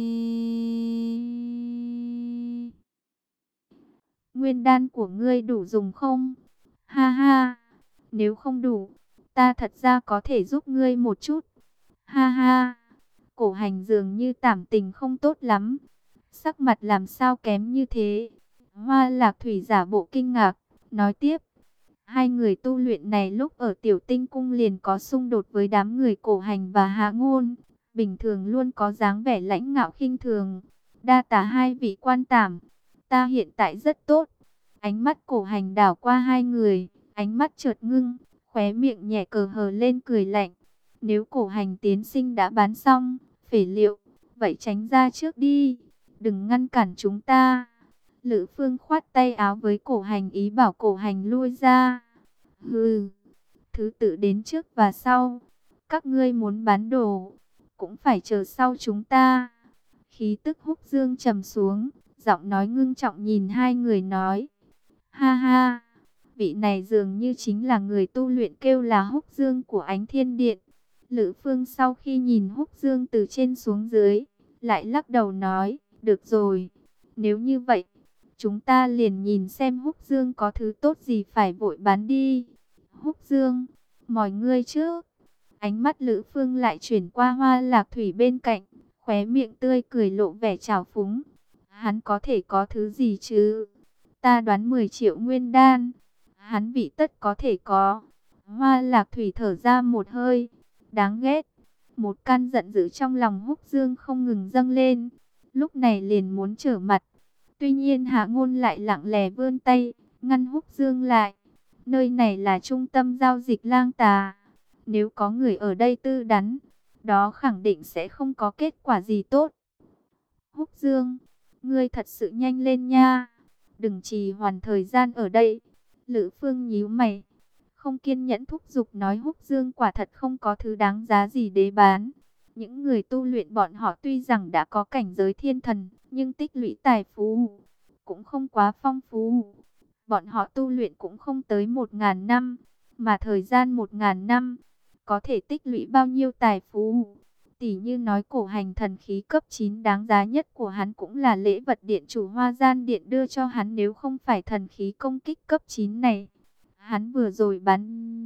nguyên đan của ngươi đủ dùng không? Ha ha, nếu không đủ, ta thật ra có thể giúp ngươi một chút. Ha ha, Cổ Hành dường như cảm tình không tốt lắm. Sắc mặt làm sao kém như thế? Hoa Lạc Thủy giả bộ kinh ngạc, nói tiếp. Hai người tu luyện này lúc ở Tiểu Tinh Cung liền có xung đột với đám người Cổ Hành và Hạ Ngôn. Bình thường luôn có dáng vẻ lãnh ngạo khinh thường. Đa tạ hai vị quan tảm, ta hiện tại rất tốt. Ánh mắt Cổ Hành đảo qua hai người, ánh mắt chợt ngưng, khóe miệng nhẹ cờ hờ lên cười lạnh. Nếu Cổ Hành tiến sinh đã bán xong phế liệu, vậy tránh ra trước đi, đừng ngăn cản chúng ta. Lữ Phương khoát tay áo với Cổ Hành ý bảo Cổ Hành lui ra. Hừ, thứ tự đến trước và sau. Các ngươi muốn bán đồ, cũng phải chờ sau chúng ta. Khí tức Húc Dương trầm xuống, giọng nói ngưng trọng nhìn hai người nói. Ha ha, vị này dường như chính là người tu luyện kêu là Húc Dương của Ánh Thiên Điện. Lữ Phương sau khi nhìn Húc Dương từ trên xuống dưới, lại lắc đầu nói, được rồi, nếu như vậy, chúng ta liền nhìn xem Húc Dương có thứ tốt gì phải vội bán đi. Húc Dương, mỏi ngươi trước. Ánh mắt Lữ Phương lại chuyển qua Hoa Lạc Thủy bên cạnh, khóe miệng tươi cười lộ vẻ trào phúng. Hắn có thể có thứ gì chứ? Ta đoán 10 triệu nguyên đan. Hắn vị tất có thể có. Hoa Lạc Thủy thở ra một hơi. Đáng ghét. Một căn giận dữ trong lòng Húc Dương không ngừng dâng lên. Lúc này liền muốn trở mặt. Tuy nhiên Hạ Ngôn lại lặng lẽ vươn tay, ngăn Húc Dương lại. Nơi này là trung tâm giao dịch Lang Tà. Nếu có người ở đây tư đắn, đó khẳng định sẽ không có kết quả gì tốt. Húc Dương, ngươi thật sự nhanh lên nha. Đừng trì hoãn thời gian ở đây. Lữ Phương nhíu mày, không kiên nhẫn thúc giục nói Húc Dương quả thật không có thứ đáng giá gì để bán. Những người tu luyện bọn họ tuy rằng đã có cảnh giới thiên thần, nhưng tích lũy tài phú cũng không quá phong phú. Bọn họ tu luyện cũng không tới 1000 năm. Mà thời gian 1000 năm, có thể tích lũy bao nhiêu tài phú. Tỷ như nói cổ hành thần khí cấp 9 đáng giá nhất của hắn cũng là lễ vật điện chủ Hoa Gian Điện đưa cho hắn, nếu không phải thần khí công kích cấp 9 này. Hắn vừa rồi bán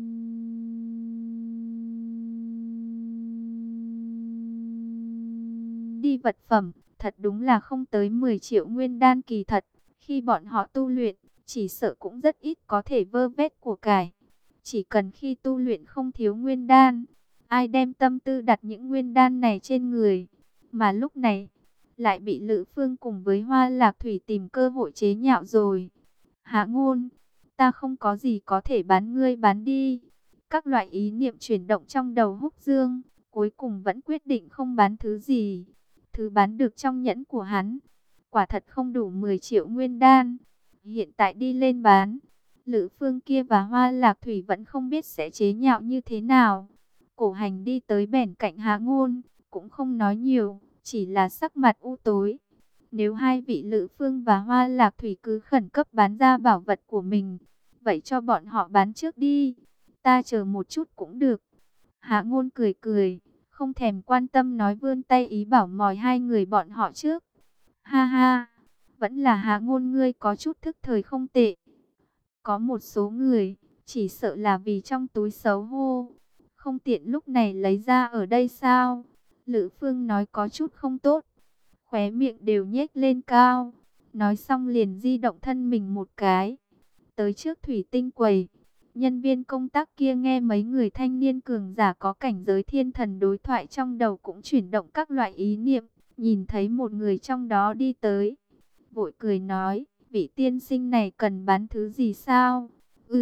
đi vật phẩm, thật đúng là không tới 10 triệu nguyên đan kỳ thật. Khi bọn họ tu luyện, chỉ sợ cũng rất ít có thể vơ vét của cải. Chỉ cần khi tu luyện không thiếu nguyên đan, ai đem tâm tư đặt những nguyên đan này trên người. Mà lúc này, lại bị Lữ Phương cùng với Hoa Lạc Thủy tìm cơ hội chế nhạo rồi. Hạ Ngôn, ta không có gì có thể bán, ngươi bán đi. Các loại ý niệm chuyển động trong đầu Húc Dương, cuối cùng vẫn quyết định không bán thứ gì. Thứ bán được trong nhẫn của hắn, quả thật không đủ 10 triệu nguyên đan. Hiện tại đi lên bán, Lữ Phương kia và Hoa Lạc Thủy vẫn không biết sẽ chế nhạo như thế nào. Cổ hành đi tới bèn cạnh Hạ Ngôn, cũng không nói nhiều, chỉ là sắc mặt u tối. Nếu hai vị Lữ Phương và Hoa Lạc Thủy cứ khẩn cấp bán ra bảo vật của mình, vậy cho bọn họ bán trước đi, ta chờ một chút cũng được. Hạ Ngôn cười cười, không thèm quan tâm, nói vươn tay ý bảo mòi hai người bọn họ trước. Ha ha, vẫn là Hạ Ngôn ngươi có chút thức thời không tệ. Có một số người, chỉ sợ là vì trong túi xấu hô, không tiện lúc này lấy ra ở đây sao? Lữ Phương nói có chút không tốt, khóe miệng đều nhếch lên cao. Nói xong liền di động thân mình một cái, tới trước thủy tinh quầy. Nhân viên công tác kia nghe mấy người thanh niên cường giả có cảnh giới thiên thần đối thoại trong đầu cũng chuyển động các loại ý niệm. Nhìn thấy một người trong đó đi tới, vội cười nói, vị tiên sinh này cần bán thứ gì sao?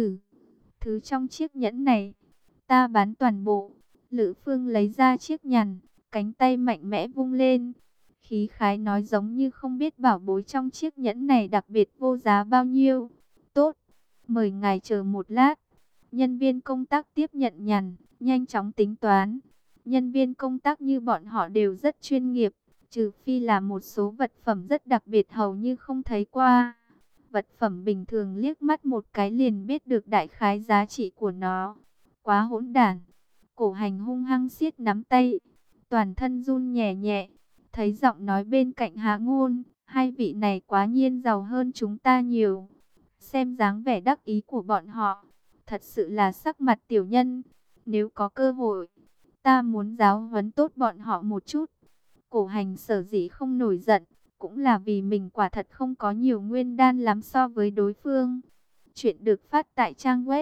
Thứ trong chiếc nhẫn này, ta bán toàn bộ. Lữ Phương lấy ra chiếc nhằn, cánh tay mạnh mẽ vung lên. Khí khái nói giống như không biết bảo bối trong chiếc nhẫn này đặc biệt vô giá bao nhiêu. Tốt, mời ngài chờ một lát. Nhân viên công tác tiếp nhận nhằn, nhanh chóng tính toán. Nhân viên công tác như bọn họ đều rất chuyên nghiệp, trừ phi là một số vật phẩm rất đặc biệt hầu như không thấy qua. Vật phẩm bình thường liếc mắt một cái liền biết được đại khái giá trị của nó. Quá hỗn đản. Cổ hành hung hăng siết nắm tay, toàn thân run nhẹ nhẹ. Thấy giọng nói bên cạnh Hạ Ngôn, hai vị này quá nhiên giàu hơn chúng ta nhiều. Xem dáng vẻ đắc ý của bọn họ, thật sự là sắc mặt tiểu nhân. Nếu có cơ hội, ta muốn giáo huấn tốt bọn họ một chút. Cổ hành sở dĩ không nổi giận, cũng là vì mình quả thật không có nhiều nguyên đan lắm so với đối phương. Chuyện được phát tại trang web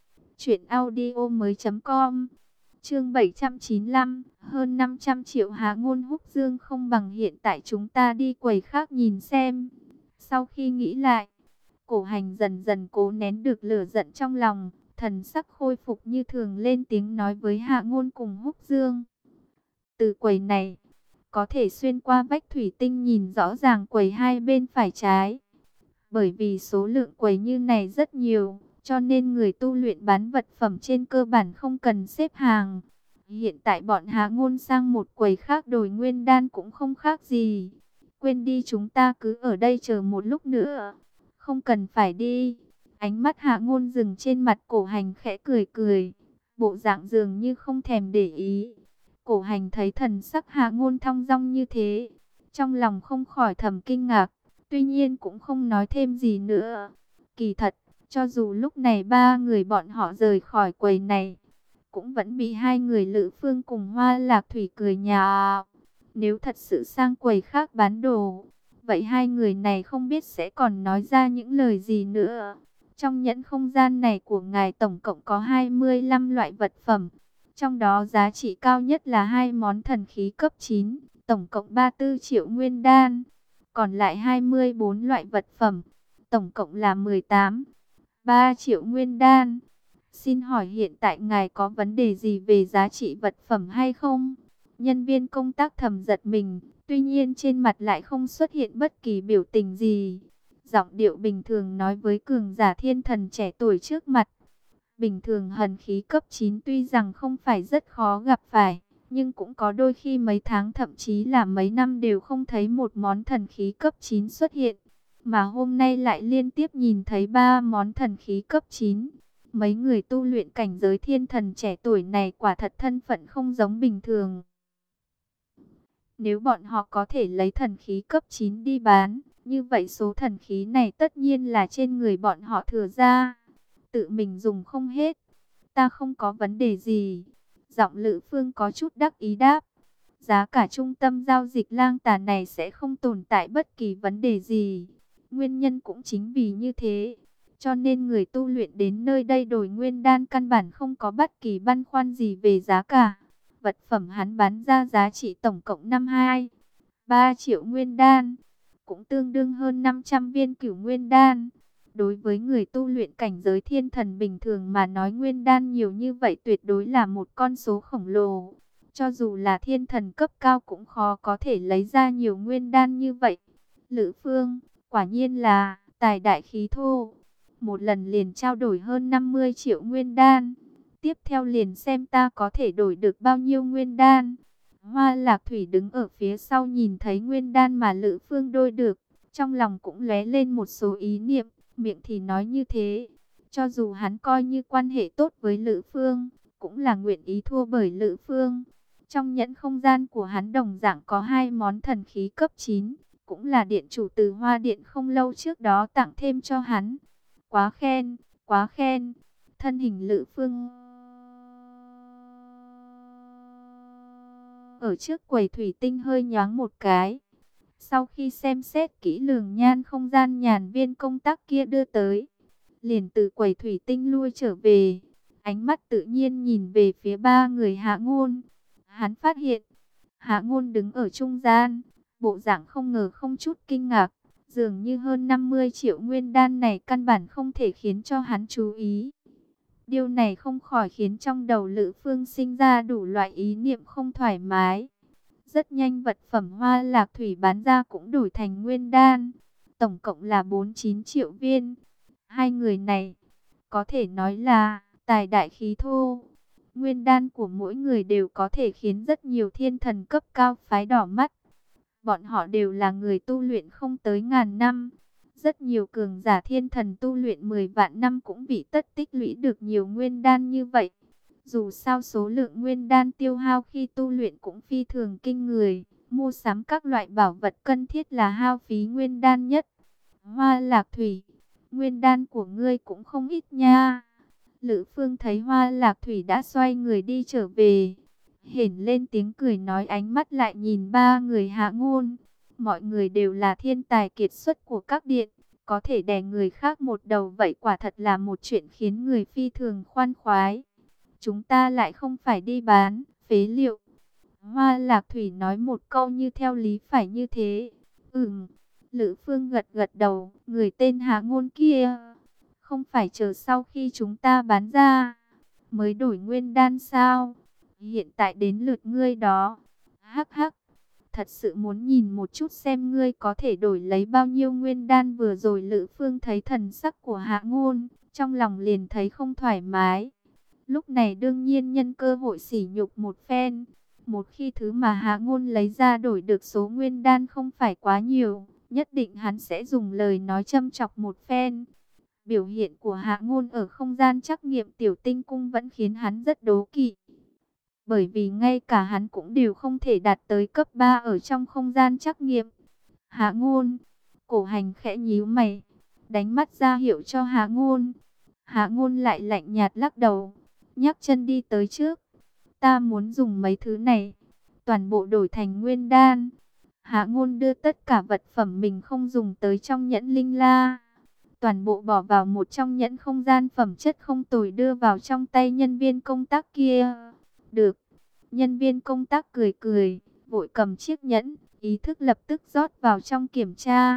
truyệnaudiomoi.com. Chương 795, hơn 500 triệu. Hạ Ngôn Húc Dương, không bằng hiện tại chúng ta đi quầy khác nhìn xem. Sau khi nghĩ lại, cổ hành dần dần cố nén được lửa giận trong lòng, thần sắc khôi phục như thường, lên tiếng nói với Hạ Ngôn cùng Húc Dương. Từ quầy này, có thể xuyên qua vách thủy tinh nhìn rõ ràng quầy hai bên phải trái. Bởi vì số lượng quầy như này rất nhiều, cho nên người tu luyện bán vật phẩm trên cơ bản không cần xếp hàng. Hiện tại bọn Hạ Ngôn sang một quầy khác đổi nguyên đan cũng không khác gì. Quên đi, chúng ta cứ ở đây chờ một lúc nữa. Không cần phải đi. Ánh mắt Hạ Ngôn dừng trên mặt cổ hành, khẽ cười cười, bộ dạng dường như không thèm để ý. Cổ hành thấy thần sắc Hạ Ngôn thong dong như thế, trong lòng không khỏi thầm kinh ngạc, tuy nhiên cũng không nói thêm gì nữa. Kỳ thật, cho dù lúc này ba người bọn họ rời khỏi quầy này, cũng vẫn bị hai người Lữ Phương cùng Hoa Lạc Thủy cười nhạo. Nếu thật sự sang quầy khác bán đồ, vậy hai người này không biết sẽ còn nói ra những lời gì nữa. Trong nhẫn không gian này của ngài tổng cộng có 25 loại vật phẩm. Trong đó giá trị cao nhất là hai món thần khí cấp 9, tổng cộng 34 triệu nguyên đan. Còn lại 24 loại vật phẩm, tổng cộng là 3 triệu nguyên đan. Xin hỏi hiện tại ngài có vấn đề gì về giá trị vật phẩm hay không? Nhân viên công tác thầm giật mình, tuy nhiên trên mặt lại không xuất hiện bất kỳ biểu tình gì. Giọng điệu bình thường nói với cường giả thiên thần trẻ tuổi trước mặt. Bình thường hthần khí cấp 9 tuy rằng không phải rất khó gặp phải, nhưng cũng có đôi khi mấy tháng thậm chí là mấy năm đều không thấy một món thần khí cấp 9 xuất hiện. Mà hôm nay lại liên tiếp nhìn thấy 3 món thần khí cấp 9. Mấy người tu luyện cảnh giới thiên thần trẻ tuổi này quả thật thân phận không giống bình thường. Nếu bọn họ có thể lấy thần khí cấp 9 đi bán, như vậy số thần khí này tất nhiên là trên người bọn họ thừa ra. Tự mình dùng không hết. Ta không có vấn đề gì. Giọng Lữ Phương có chút đắc ý đáp. Giá cả trung tâm giao dịch Lang Tà này sẽ không tồn tại bất kỳ vấn đề gì. Nguyên nhân cũng chính vì như thế, cho nên người tu luyện đến nơi đây đổi nguyên đan căn bản không có bất kỳ băn khoăn gì về giá cả. Vật phẩm hắn bán ra giá trị tổng cộng 3 triệu nguyên đan, cũng tương đương hơn 500 viên cửu nguyên đan. Đối với người tu luyện cảnh giới thiên thần bình thường mà nói, nguyên đan nhiều như vậy tuyệt đối là một con số khổng lồ. Cho dù là thiên thần cấp cao cũng khó có thể lấy ra nhiều nguyên đan như vậy. Lữ Phương, quả nhiên là tài đại khí thô. Một lần liền trao đổi hơn 50 triệu nguyên đan. Tiếp theo liền xem ta có thể đổi được bao nhiêu nguyên đan. Hoa Lạc Thủy đứng ở phía sau nhìn thấy nguyên đan mà Lữ Phương đôi được. Trong lòng cũng lóe lên một số ý niệm, miệng thì nói như thế. Cho dù hắn coi như quan hệ tốt với Lữ Phương, cũng là nguyện ý thua bởi Lữ Phương. Trong nhẫn không gian của hắn đồng dạng có 2 món thần khí cấp 9, cũng là điện chủ từ Hoa Điện không lâu trước đó tặng thêm cho hắn. Quá khen, quá khen. Thân hình Lữ Phương ở trước quầy thủy tinh hơi nhoáng một cái. Sau khi xem xét kỹ lường nhan không gian nhàn viên công tác kia đưa tới, liền từ quầy thủy tinh lui trở về. Ánh mắt tự nhiên nhìn về phía 3 người Hạ Ngôn. Hắn phát hiện Hạ Ngôn đứng ở trung gian, bộ dạng không ngờ không chút kinh ngạc. Dường như hơn 50 triệu nguyên đan này căn bản không thể khiến cho hắn chú ý. Điều này không khỏi khiến trong đầu Lữ Phương sinh ra đủ loại ý niệm không thoải mái. Rất nhanh vật phẩm Hoa Lạc Thủy bán ra cũng đổi thành nguyên đan. Tổng cộng là 49 triệu viên. Hai người này có thể nói là tài đại khí thô. Nguyên đan của mỗi người đều có thể khiến rất nhiều thiên thần cấp cao phái đỏ mắt. Bọn họ đều là người tu luyện không tới ngàn năm. Rất nhiều cường giả thiên thần tu luyện 10 vạn năm cũng bị tất tích lũy được nhiều nguyên đan như vậy. Dù sao số lượng nguyên đan tiêu hao khi tu luyện cũng phi thường kinh người. Mua sắm các loại bảo vật cần thiết là hao phí nguyên đan nhất. Hoa Lạc Thủy, nguyên đan của ngươi cũng không ít nha. Lữ Phương thấy Hoa Lạc Thủy đã xoay người đi trở về, hển lên tiếng cười nói, ánh mắt lại nhìn 3 người Hạ Ngôn. Mọi người đều là thiên tài kiệt xuất của các điện, có thể đè người khác một đầu vậy quả thật là một chuyện khiến người phi thường khoan khoái. Chúng ta lại không phải đi bán phế liệu. Hoa Lạc Thủy nói một câu như theo lý phải như thế. Lữ Phương gật gật đầu. Người tên Hạ Ngôn kia không phải chờ sau khi chúng ta bán ra mới đổi nguyên đan sao? Hiện tại đến lượt ngươi đó. Hắc hắc, thật sự muốn nhìn một chút xem ngươi có thể đổi lấy bao nhiêu nguyên đan. Vừa rồi Lữ Phương thấy thần sắc của Hạ Ngôn, trong lòng liền thấy không thoải mái. Lúc này đương nhiên nhân cơ hội sỉ nhục một phen. Một khi thứ mà Hạ Ngôn lấy ra đổi được số nguyên đan không phải quá nhiều, nhất định hắn sẽ dùng lời nói châm chọc một phen. Biểu hiện của Hạ Ngôn ở không gian trắc nghiệm tiểu tinh cung vẫn khiến hắn rất đố kỵ. Bởi vì ngay cả hắn cũng đều không thể đạt tới cấp 3 ở trong không gian trắc nghiệm. Hạ Ngôn, Cổ Hành khẽ nhíu mày, đánh mắt ra hiệu cho Hạ Ngôn. Hạ Ngôn lại lạnh nhạt lắc đầu, nhấc chân đi tới trước. Ta muốn dùng mấy thứ này, toàn bộ đổi thành nguyên đan. Hạ Ngôn đưa tất cả vật phẩm mình không dùng tới trong nhẫn linh la, toàn bộ bỏ vào một trong nhẫn không gian phẩm chất không tồi đưa vào trong tay nhân viên công tác kia. Được. Nhân viên công tác cười cười, vội cầm chiếc nhẫn, ý thức lập tức rót vào trong kiểm tra.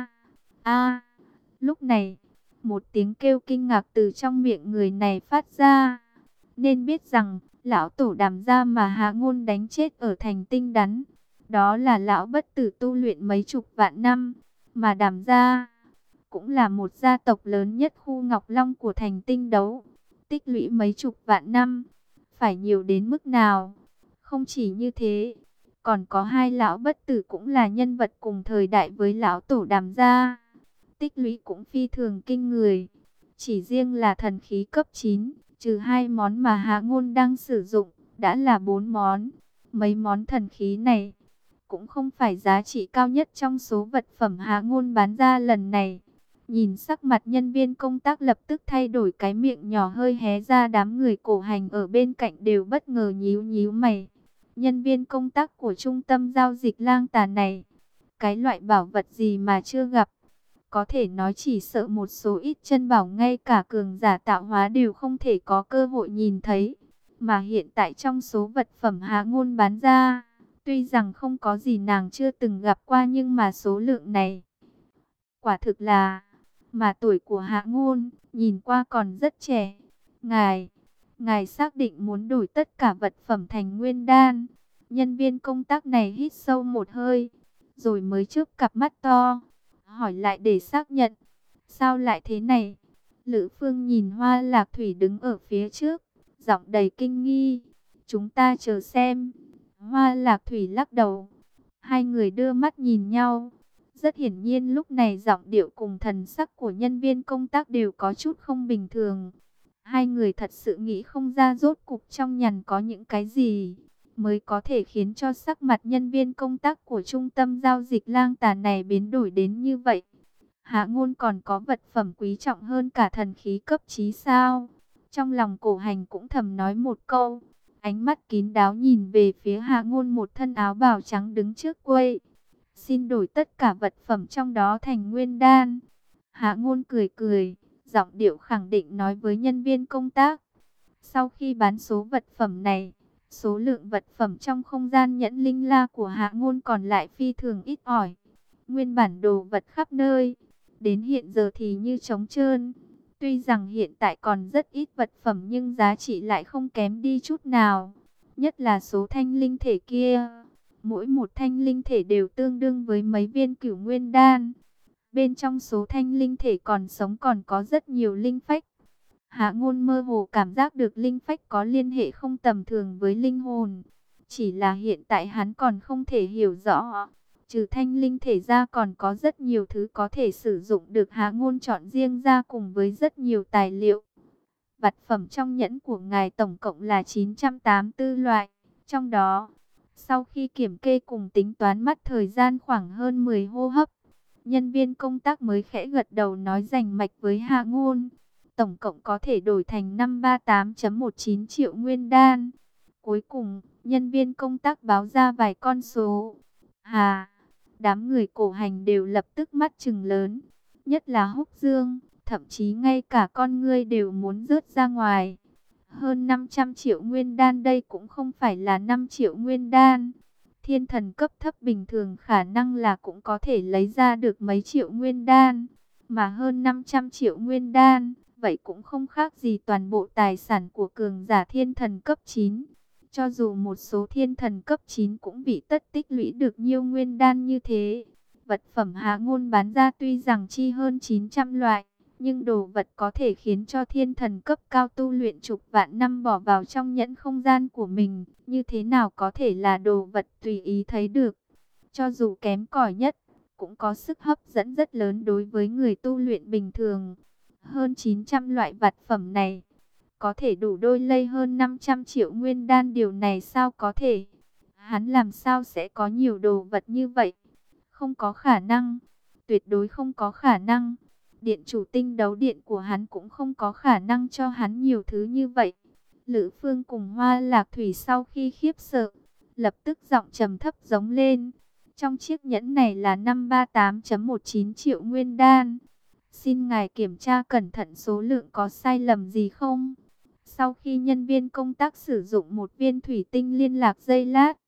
Lúc này, một tiếng kêu kinh ngạc từ trong miệng người này phát ra. Nên biết rằng, lão tổ Đàm gia mà Hạ Ngôn đánh chết ở thành Tinh Đắn, đó là lão bất tử tu luyện mấy chục vạn năm, mà Đàm gia cũng là một gia tộc lớn nhất khu Ngọc Long của thành Tinh Đấu, tích lũy mấy chục vạn năm, phải nhiều đến mức nào? Không chỉ như thế, còn có 2 lão bất tử cũng là nhân vật cùng thời đại với lão tổ Đàm gia, tích lũy cũng phi thường kinh người. Chỉ riêng là thần khí cấp 9, Trừ 2 món mà Hạ Ngôn đang sử dụng, đã là 4 món. Mấy món thần khí này cũng không phải giá trị cao nhất trong số vật phẩm Hạ Ngôn bán ra lần này. Nhìn sắc mặt nhân viên công tác lập tức thay đổi, cái miệng nhỏ hơi hé ra, đám người cổ hành ở bên cạnh đều bất ngờ nhíu nhíu mày. Nhân viên công tác của trung tâm giao dịch Lang Tà này, cái loại bảo vật gì mà chưa gặp. Có thể nói chỉ sợ một số ít chân bảo ngay cả cường giả tạo hóa đều không thể có cơ hội nhìn thấy. Mà hiện tại trong số vật phẩm Hạ Ngôn bán ra, tuy rằng không có gì nàng chưa từng gặp qua, nhưng mà số lượng này quả thực là... Mà tuổi của Hạ Ngôn nhìn qua còn rất trẻ. Ngài xác định muốn đổi tất cả vật phẩm thành nguyên đan? Nhân viên công tác này hít sâu một hơi, rồi mới chớp cặp mắt to, hỏi lại để xác nhận. Sao lại thế này? Lữ Phương nhìn Hoa Lạc Thủy đứng ở phía trước, giọng đầy kinh nghi. Chúng ta chờ xem. Hoa Lạc Thủy lắc đầu. Hai người đưa mắt nhìn nhau. Rất hiển nhiên lúc này giọng điệu cùng thần sắc của nhân viên công tác đều có chút không bình thường. Hai người thật sự nghĩ không ra rốt cục trong nhằn có những cái gì mới có thể khiến cho sắc mặt nhân viên công tác của trung tâm giao dịch Lang Tà này biến đổi đến như vậy. Hạ Ngôn còn có vật phẩm quý trọng hơn cả thần khí cấp chí sao? Trong lòng cổ hành cũng thầm nói một câu. Ánh mắt kín đáo nhìn về phía Hạ Ngôn, một thân áo bào trắng đứng trước quầy. Xin đổi tất cả vật phẩm trong đó thành nguyên đan. Hạ Ngôn cười cười, giọng điệu khẳng định nói với nhân viên công tác. Sau khi bán số vật phẩm này, số lượng vật phẩm trong không gian nhẫn linh la của Hạ Ngôn còn lại phi thường ít ỏi. Nguyên bản đồ vật khắp nơi, đến hiện giờ thì như trống trơn. Tuy rằng hiện tại còn rất ít vật phẩm nhưng giá trị lại không kém đi chút nào. Nhất là số thanh linh thể kia. Mỗi một thanh linh thể đều tương đương với mấy viên cửu nguyên đan. Bên trong số thanh linh thể còn sống còn có rất nhiều linh phách. Hạ Ngôn mơ hồ cảm giác được linh phách có liên hệ không tầm thường với linh hồn. Chỉ là hiện tại hắn còn không thể hiểu rõ. Trừ thanh linh thể ra còn có rất nhiều thứ có thể sử dụng được Hạ Ngôn chọn riêng ra cùng với rất nhiều tài liệu. Vật phẩm trong nhẫn của ngài tổng cộng là 984 loại. Trong đó, sau khi kiểm kê cùng tính toán mất thời gian khoảng hơn 10 hô hấp, nhân viên công tác mới khẽ gật đầu nói rành mạch với Hạ Ngôn. Tổng cộng có thể đổi thành 538,19 triệu nguyên đan. Cuối cùng, nhân viên công tác báo ra vài con số. Đám người cổ hành đều lập tức mắt trừng lớn. Nhất là Húc Dương, thậm chí ngay cả con ngươi đều muốn rớt ra ngoài. Hơn 500 triệu nguyên đan, đây cũng không phải là 5 triệu nguyên đan. Thiên thần cấp thấp bình thường khả năng là cũng có thể lấy ra được mấy triệu nguyên đan. Mà hơn 500 triệu nguyên đan, vậy cũng không khác gì toàn bộ tài sản của cường giả thiên thần cấp 9. Cho dù một số thiên thần cấp 9 cũng bị tất tích lũy được nhiều nguyên đan như thế. Vật phẩm Hạ Ngôn bán ra tuy rằng chi hơn 900 loại, nhưng đồ vật có thể khiến cho thiên thần cấp cao tu luyện chục vạn năm bỏ vào trong nhẫn không gian của mình, như thế nào có thể là đồ vật tùy ý thấy được. Cho dù kém cỏi nhất, cũng có sức hấp dẫn rất lớn đối với người tu luyện bình thường. Hơn 900 loại vật phẩm này, có thể đủ đôi lây hơn 500 triệu nguyên đan, điều này sao có thể? Hắn làm sao sẽ có nhiều đồ vật như vậy? Không có khả năng, tuyệt đối không có khả năng. Điện chủ tinh đấu điện của hắn cũng không có khả năng cho hắn nhiều thứ như vậy. Lữ Phương cùng Hoa Lạc Thủy sau khi khiếp sợ, lập tức giọng trầm thấp giống lên. Trong chiếc nhẫn này là 538,19 triệu nguyên đan. Xin ngài kiểm tra cẩn thận số lượng có sai lầm gì không? Sau khi nhân viên công tác sử dụng một viên thủy tinh liên lạc giây lát,